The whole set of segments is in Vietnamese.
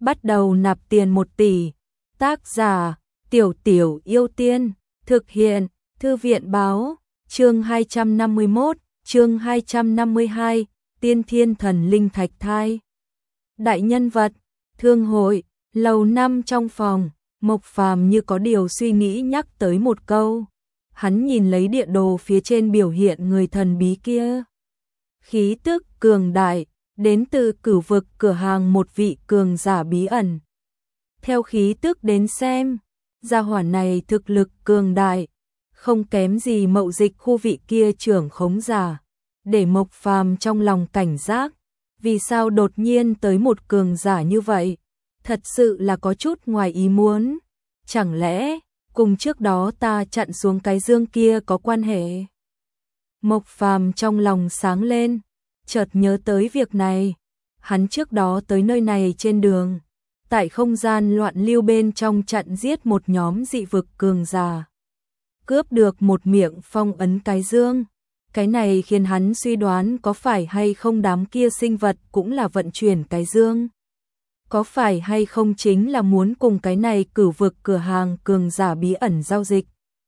bắt đầu nạp tiền 1 tỷ. Tác giả: Tiểu Tiểu Yêu Tiên. Thực hiện: Thư viện báo. Chương 251, chương 252, Tiên Thiên Thần Linh Thạch Thai. Đại nhân vật, thương hội, lầu 5 trong phòng, Mộc Phàm như có điều suy nghĩ nhắc tới một câu. Hắn nhìn lấy địa đồ phía trên biểu hiện người thần bí kia. Khí tức cường đại, đến từ Cửu Vực cửa hàng một vị cường giả bí ẩn. Theo khí tức đến xem, gia hỏa này thực lực cường đại, không kém gì Mậu Dịch khu vị kia trưởng khống giả. Để Mộc Phàm trong lòng cảnh giác, vì sao đột nhiên tới một cường giả như vậy? Thật sự là có chút ngoài ý muốn. Chẳng lẽ cùng trước đó ta chặn xuống cái dương kia có quan hệ? Mộc Phàm trong lòng sáng lên, chợt nhớ tới việc này. Hắn trước đó tới nơi này trên đường, tại không gian loạn lưu bên trong chặn giết một nhóm dị vực cường giả, cướp được một miệng phong ấn cái dương. Cái này khiến hắn suy đoán có phải hay không đám kia sinh vật cũng là vận chuyển cái dương. Có phải hay không chính là muốn cùng cái này Cửu Vực cửa hàng cường giả bí ẩn giao dịch.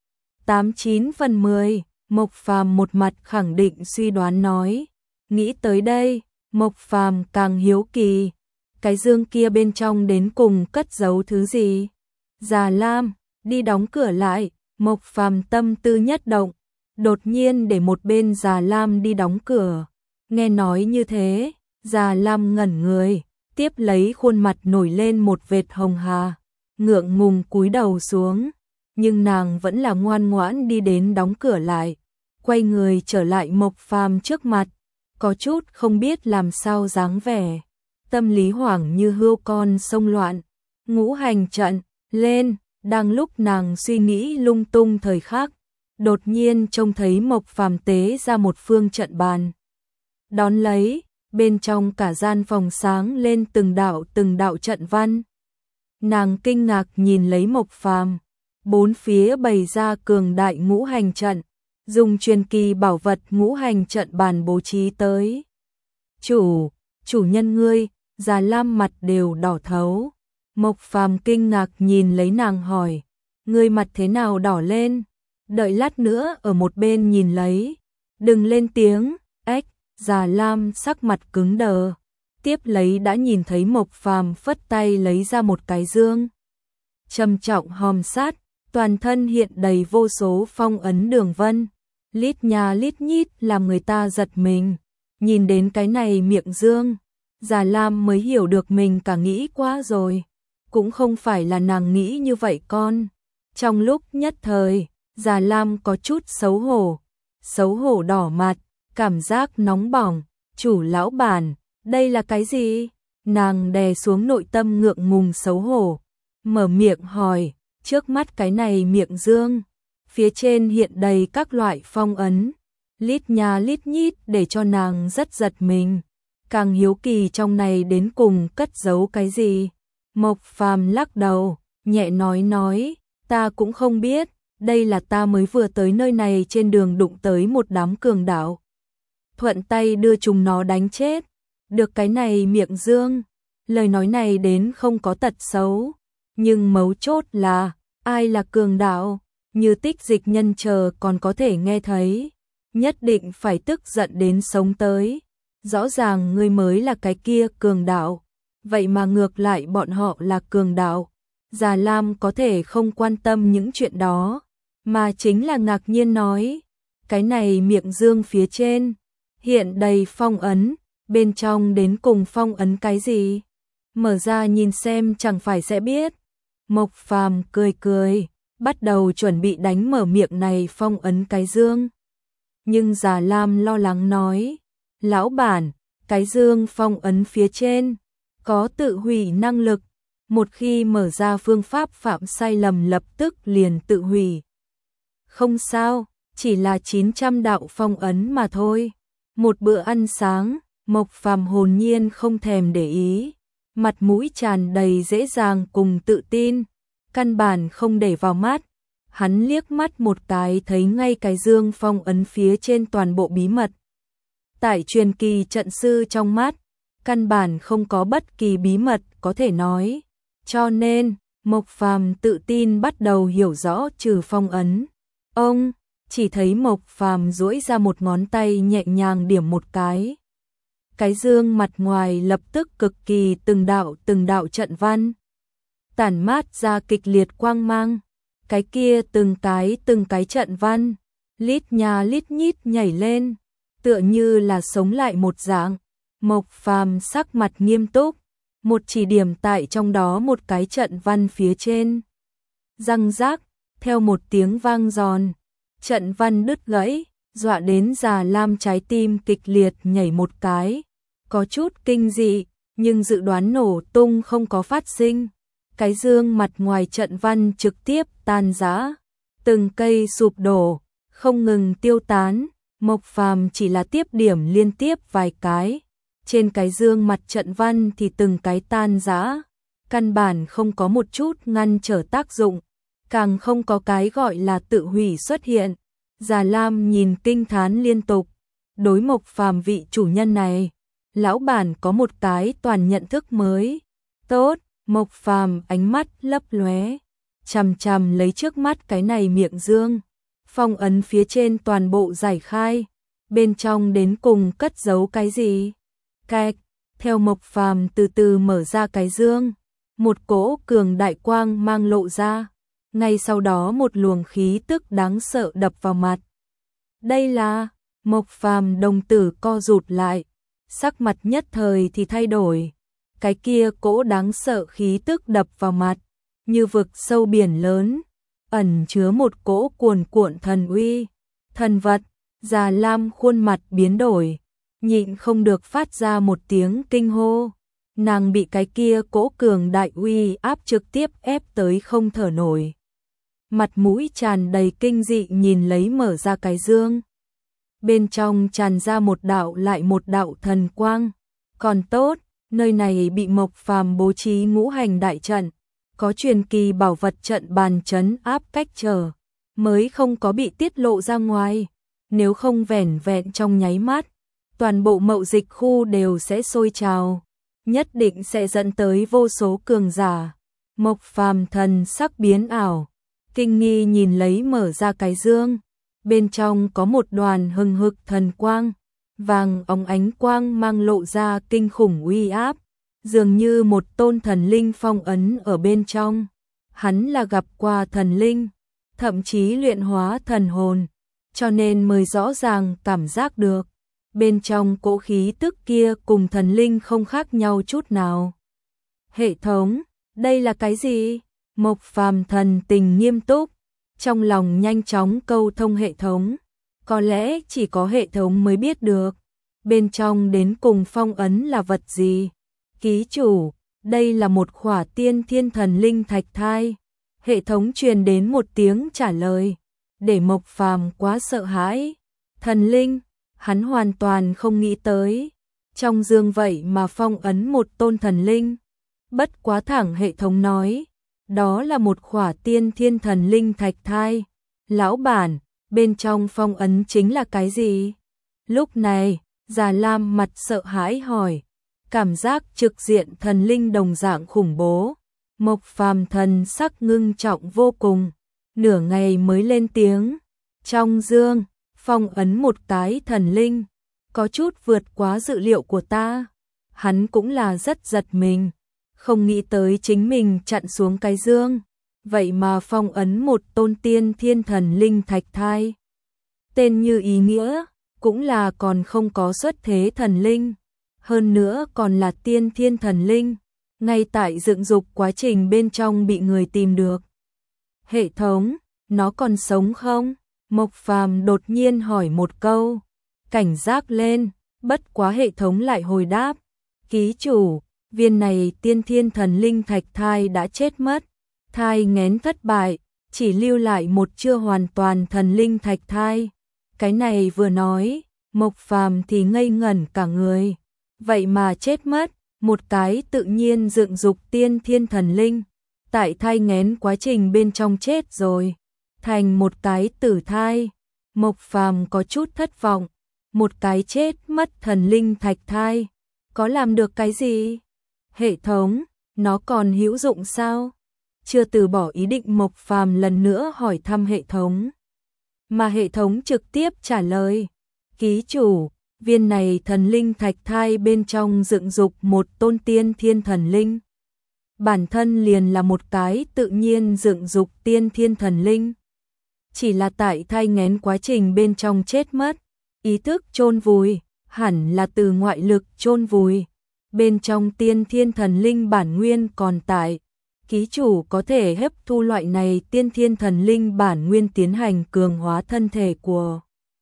89 phần 10, Mộc Phàm một mặt khẳng định suy đoán nói. Nghĩ tới đây, Mộc Phàm càng hiếu kỳ. Cái dương kia bên trong đến cùng cất giấu thứ gì? Già Lam, đi đóng cửa lại. Mộc Phàm tâm tư nhất động, đột nhiên để một bên Già Lam đi đóng cửa. Nghe nói như thế, Già Lam ngẩn người, tiếp lấy khuôn mặt nổi lên một vệt hồng hà, ngượng ngùng cúi đầu xuống, nhưng nàng vẫn là ngoan ngoãn đi đến đóng cửa lại, quay người trở lại Mộc Phàm trước mặt, có chút không biết làm sao dáng vẻ, tâm lý hoảng như hươu con sông loạn. Ngũ hành trận lên. Đang lúc nàng suy nghĩ lung tung thời khắc, đột nhiên trông thấy Mộc Phàm tế ra một phương trận bàn. Đón lấy, bên trong cả gian phòng sáng lên từng đạo trận văn. Nàng kinh ngạc nhìn lấy Mộc Phàm, bốn phía bày ra cường đại ngũ hành trận, dùng truyền kỳ bảo vật ngũ hành trận bàn bố trí tới. Chủ nhân ngươi, Già Lam mặt đều đỏ thấu. Mộc Phàm kinh ngạc nhìn lấy nàng hỏi, ngươi mặt thế nào đỏ lên? Đợi lát nữa ở một bên nhìn lấy, đừng lên tiếng. Ếch, Già Lam sắc mặt cứng đờ, tiếp lấy đã nhìn thấy Mộc Phàm phất tay lấy ra một cái dương, trầm trọng hòm sát, toàn thân hiện đầy vô số phong ấn đường vân, lít nha lít nhít làm người ta giật mình. Nhìn đến cái này miệng dương, Già Lam mới hiểu được mình cả nghĩ quá rồi. Cũng không phải là nàng nghĩ như vậy con. Trong lúc nhất thời, Già Lam có chút xấu hổ đỏ mặt, cảm giác nóng bỏng. Chủ lão bản, đây là cái gì? Nàng đè xuống nội tâm ngượng ngùng xấu hổ, mở miệng hỏi. Trước mắt cái này miệng dương, phía trên hiện đầy các loại phong ấn, lít nha lít nhít, để cho nàng rất giật mình, càng hiếu kỳ trong này đến cùng cất giấu cái gì. Mộc Phàm lắc đầu, nhẹ nói, ta cũng không biết, đây là ta mới vừa tới nơi này trên đường đụng tới một đám cường đạo, thuận tay đưa chúng nó đánh chết, được cái này miệng dương. Lời nói này đến không có tật xấu, nhưng mấu chốt là, ai là cường đạo, như Tích Dịch nhân chờ còn có thể nghe thấy, nhất định phải tức giận đến sống tới. Rõ ràng ngươi mới là cái kia cường đạo, vậy mà ngược lại bọn họ là cường đạo. Già Lam có thể không quan tâm những chuyện đó, mà chính là ngạc nhiên nói, cái này miệng dương phía trên hiện đầy phong ấn, bên trong đến cùng phong ấn cái gì? Mở ra nhìn xem chẳng phải sẽ biết. Mộc Phàm cười, bắt đầu chuẩn bị đánh mở miệng này phong ấn cái dương. Nhưng Già Lam lo lắng nói, lão bản, cái dương phong ấn phía trên có tự hủy năng lực, một khi mở ra phương pháp phạm sai lầm lập tức liền tự hủy. Không sao, chỉ là 900 đạo phong ấn mà thôi. Một bữa ăn sáng, Mộc Phàm hồn nhiên không thèm để ý, mặt mũi tràn đầy dễ dàng cùng tự tin, căn bản không để vào mắt. Hắn liếc mắt một cái thấy ngay cái dương phong ấn phía trên toàn bộ bí mật. Tại truyền kỳ trận sư trong mắt, căn bản không có bất kỳ bí mật có thể nói. Cho nên, Mộc Phàm tự tin bắt đầu hiểu rõ trừ phong ấn. Ông chỉ thấy Mộc Phàm duỗi ra một ngón tay nhẹ nhàng điểm một cái. Cái dương mặt ngoài lập tức cực kỳ từng đạo trận văn tản mát ra kịch liệt quang mang. Cái kia từng cái trận văn lít nha lít nhít nhảy lên, tựa như là sống lại một dạng. Mộc Phàm sắc mặt nghiêm túc, một chỉ điểm tại trong đó một cái trận văn phía trên. Răng rác, theo một tiếng vang giòn, trận văn đứt gãy, dọa đến Già Lam trái tim kịch liệt nhảy một cái, có chút kinh dị, nhưng dự đoán nổ tung không có phát sinh. Cái dương mặt ngoài trận văn trực tiếp tan rã, từng cây sụp đổ, không ngừng tiêu tán. Mộc Phàm chỉ là tiếp điểm liên tiếp vài cái, trên cái dương mặt trận văn thì từng cái tan rã, căn bản không có một chút ngăn trở tác dụng, càng không có cái gọi là tự hủy xuất hiện. Già Lam nhìn kinh thán liên tục, đối Mộc Phàm vị chủ nhân này, lão bản có một cái toàn nhận thức mới. Tốt, Mộc Phàm ánh mắt lấp lóe, chằm chằm lấy trước mắt cái này miệng dương, phong ấn phía trên toàn bộ giải khai, bên trong đến cùng cất giấu cái gì? Cạch, theo Mộc Phàm từ từ mở ra cái dương, một cỗ cường đại quang mang lộ ra, ngay sau đó một luồng khí tức đáng sợ đập vào mặt. Đây là, Mộc Phàm đồng tử co rụt lại, sắc mặt nhất thời thì thay đổi. Cái kia cỗ đáng sợ khí tức đập vào mặt, như vực sâu biển lớn, ẩn chứa một cỗ cuồn cuộn thần uy, thần vật. Già Lam khuôn mặt biến đổi, nhịn không được phát ra một tiếng kinh hô. Nàng bị cái kia cỗ cường đại uy áp trực tiếp ép tới không thở nổi. Mặt mũi tràn đầy kinh dị nhìn lấy mở ra cái dương. Bên trong tràn ra một đạo lại một đạo thần quang. Còn tốt, nơi này bị Mộc Phàm bố trí ngũ hành đại trận, có truyền kỳ bảo vật trận bàn trấn áp cách trở, mới không có bị tiết lộ ra ngoài. Nếu không vẻn vẹn trong nháy mắt, toàn bộ mậu dịch khu đều sẽ sôi trào, nhất định sẽ dẫn tới vô số cường giả. Mộc Phàm thần sắc biến ảo, kinh nghi nhìn lấy mở ra cái dương, bên trong có một đoàn hừng hực thần quang, vàng óng ánh quang mang lộ ra kinh khủng uy áp, dường như một tôn thần linh phong ấn ở bên trong. Hắn là gặp qua thần linh, thậm chí luyện hóa thần hồn, cho nên mới rõ ràng cảm giác được, bên trong cỗ khí tức kia cùng thần linh không khác nhau chút nào. Hệ thống, đây là cái gì? Mộc Phàm thần tình nghiêm túc, trong lòng nhanh chóng câu thông hệ thống, có lẽ chỉ có hệ thống mới biết được, bên trong đến cùng phong ấn là vật gì. Ký chủ, đây là một khỏa tiên thiên thần linh thạch thai. Hệ thống truyền đến một tiếng trả lời, để Mộc Phàm quá sợ hãi. Thần linh, hắn hoàn toàn không nghĩ tới, trong dương vậy mà phong ấn một tôn thần linh. Bất quá thẳng hệ thống nói, đó là một khỏa tiên thiên thần linh thạch thai. Lão bản, bên trong phong ấn chính là cái gì? Lúc này, Già Lam mặt sợ hãi hỏi, cảm giác trực diện thần linh đồng dạng khủng bố. Mộc Phàm thần sắc ngưng trọng vô cùng, nửa ngày mới lên tiếng, trong dương, phong ấn một cái thần linh, có chút vượt quá dự liệu của ta. Hắn cũng là rất giật mình, không nghĩ tới chính mình chặn xuống cái dương, vậy mà phong ấn một tôn tiên thiên thần linh thạch thai. Tên như ý nghĩa, cũng là còn không có xuất thế thần linh, hơn nữa còn là tiên thiên thần linh, ngay tại dựng dục quá trình bên trong bị người tìm được. Hệ thống, nó còn sống không? Mộc Phàm đột nhiên hỏi một câu, cảnh giác lên, bất quá hệ thống lại hồi đáp, ký chủ, viên này tiên thiên thần linh thạch thai đã chết mất, thai nghén thất bại, chỉ lưu lại một chưa hoàn toàn thần linh thạch thai. Cái này vừa nói, Mộc Phàm thì ngây ngẩn cả người, vậy mà chết mất, một cái tự nhiên dựng dục tiên thiên thần linh, tại thai nghén quá trình bên trong chết rồi, thành một cái tử thai. Mộc Phàm có chút thất vọng, một cái chết mất thần linh thạch thai, có làm được cái gì? Hệ thống, Nó còn hữu dụng sao? Chưa từ bỏ ý định, Mộc Phàm lần nữa hỏi thăm hệ thống. Mà hệ thống trực tiếp trả lời, ký chủ, viên này thần linh thạch thai bên trong dựng dục một tôn tiên thiên thần linh. Bản thân liền là một cái tự nhiên dựng dục tiên thiên thần linh. Chỉ là tại thai nghén quá trình bên trong chết mất, ý thức chôn vùi, hẳn là từ ngoại lực chôn vùi. Bên trong tiên thiên thần linh bản nguyên còn tại. Ký chủ có thể hấp thu loại này tiên thiên thần linh bản nguyên tiến hành cường hóa thân thể của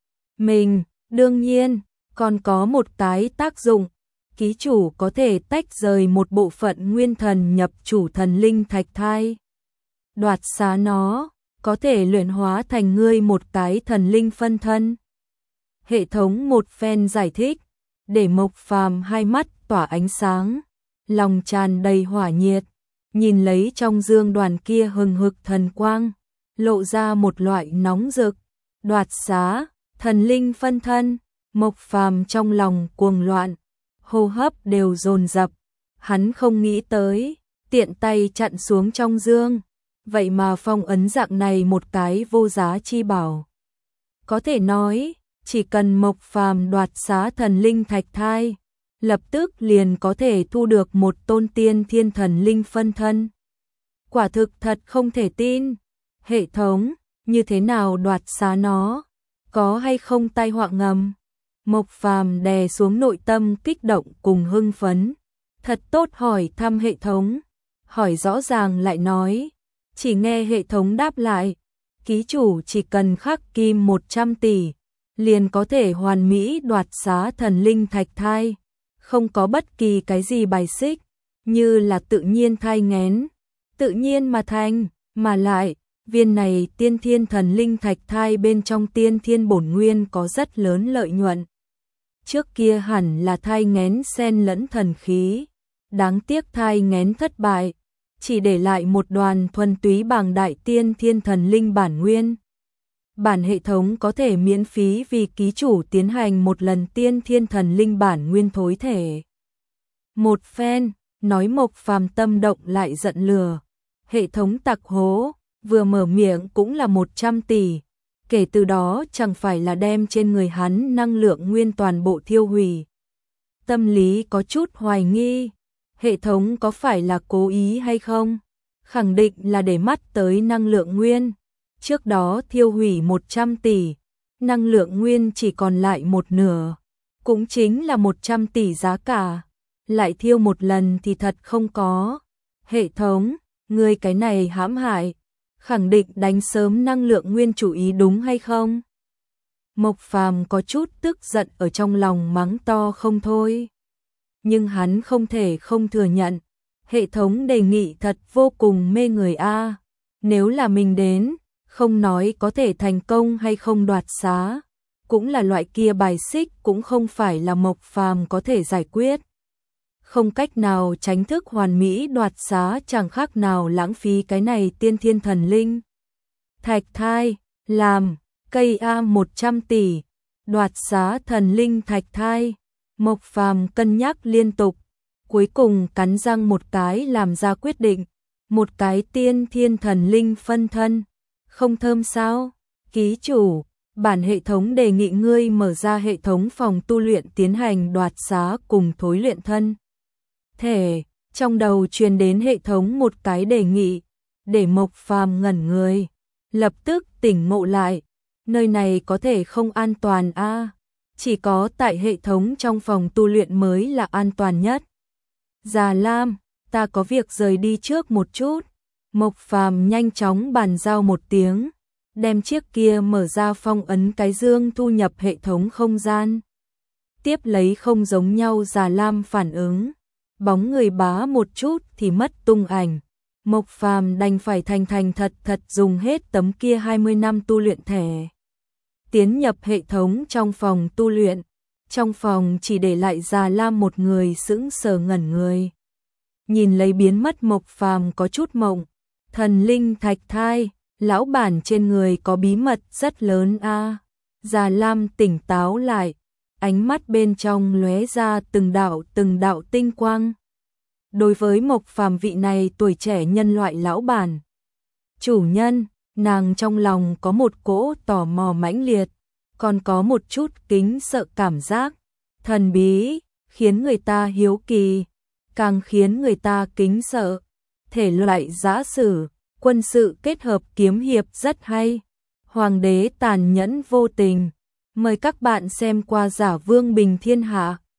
mình. Đương nhiên, còn có một cái tác dụng. Ký chủ có thể tách rời một bộ phận nguyên thần nhập chủ thần linh thạch thai. Đoạt xá nó, có thể luyện hóa thành ngươi một cái thần linh phân thân. Hệ thống một phen giải thích, để Mộc Phàm hai mắt tỏa ánh sáng, lòng tràn đầy hỏa nhiệt, nhìn lấy trong dương đoàn kia hừng hực thần quang, lộ ra một loại nóng rực. Đoạt xá, thần linh phân thân, Mộc Phàm trong lòng cuồng loạn, hô hấp đều dồn dập, hắn không nghĩ tới, tiện tay chặn xuống trong dương, vậy mà phong ấn dạng này một cái vô giá chi bảo. Có thể nói, chỉ cần Mộc Phàm đoạt xá thần linh thạch thai, lập tức liền có thể thu được một tôn tiên thiên thần linh phân thân. Quả thực thật không thể tin. Hệ thống, như thế nào đoạt xá nó? Có hay không tai họa ngầm? Mộc Phàm đè xuống nội tâm kích động cùng hưng phấn, thật tốt hỏi thăm hệ thống, hỏi rõ ràng lại nói, chỉ nghe hệ thống đáp lại, ký chủ chỉ cần khắc kim 100 tỷ, liền có thể hoàn mỹ đoạt xá thần linh thạch thai, không có bất kỳ cái gì bài xích, như là tự nhiên thai nghén, tự nhiên mà thành, mà lại, viên này tiên thiên thần linh thạch thai bên trong tiên thiên bổn nguyên có rất lớn lợi nhuận. Trước kia hẳn là thai nghén xen lẫn thần khí, đáng tiếc thai nghén thất bại, chỉ để lại một đoàn thuần túy bảng đại tiên thiên thần linh bản nguyên. Bản hệ thống có thể miễn phí vì ký chủ tiến hành một lần tiên thiên thần linh bản nguyên thối thể. Một phen, nói Mộc Phàm tâm động lại giận lừa, hệ thống tặc hố, vừa mở miệng cũng là 100 tỷ. Kể từ đó chẳng phải là đem trên người hắn năng lượng nguyên toàn bộ thiêu hủy. Tâm lý có chút hoài nghi, hệ thống có phải là cố ý hay không? Khẳng định là để mắt tới năng lượng nguyên. Trước đó thiêu hủy 100 tỷ, năng lượng nguyên chỉ còn lại một nửa, cũng chính là 100 tỷ giá cả. Lại thiêu một lần thì thật không có. Hệ thống, ngươi cái này hãm hại, khẳng định đánh sớm năng lượng nguyên chủ ý đúng hay không? Mộc Phàm có chút tức giận ở trong lòng mắng to không thôi. Nhưng hắn không thể không thừa nhận, hệ thống đề nghị thật vô cùng mê người a. Nếu là mình đến, không nói có thể thành công hay không đoạt xá, cũng là loại kia bài xích cũng không phải là Mộc Phàm có thể giải quyết. Không cách nào tránh thức hoàn mỹ đoạt xá, chẳng khác nào lãng phí cái này tiên thiên thần linh thạch thai, làm cây A 100 tỷ, đoạt xá thần linh thạch thai. Mộc Phàm cân nhắc liên tục, cuối cùng cắn răng một cái làm ra quyết định, một cái tiên thiên thần linh phân thân, không thơm sao? Ký chủ, bản hệ thống đề nghị ngươi mở ra hệ thống phòng tu luyện tiến hành đoạt xá cùng thối luyện thân thể. Trong đầu truyền đến hệ thống một cái đề nghị, để Mộc Phàm ngẩn người, lập tức tỉnh ngộ lại, nơi này có thể không an toàn a, chỉ có tại hệ thống trong phòng tu luyện mới là an toàn nhất. Già Lam, ta có việc rời đi trước một chút. Mộc Phàm nhanh chóng bàn giao một tiếng, đem chiếc kia mở ra phong ấn cái dương thu nhập hệ thống không gian. Tiếp lấy không giống nhau Già Lam phản ứng, bóng người bá một chút thì mất tung ảnh. Mộc Phàm đành phải thành thật dùng hết tấm kia 20 năm tu luyện thẻ, tiến nhập hệ thống trong phòng tu luyện. Trong phòng chỉ để lại Già Lam một người sững sờ ngẩn người. Nhìn lấy biến mất Mộc Phàm có chút mộng. Thần linh thạch thai, lão bản trên người có bí mật rất lớn a. Già Lam tỉnh táo lại, ánh mắt bên trong lóe ra từng đạo tinh quang. Đối với Mộc Phàm vị này tuổi trẻ nhân loại lão bản chủ nhân, nàng trong lòng có một cỗ tò mò mãnh liệt, còn có một chút kính sợ cảm giác thần bí, khiến người ta hiếu kỳ, càng khiến người ta kính sợ. Thể loại giã sử, quân sự kết hợp kiếm hiệp rất hay. Hoàng đế tàn nhẫn vô tình. Mời các bạn xem qua Giả Vương Bình Thiên Hạ.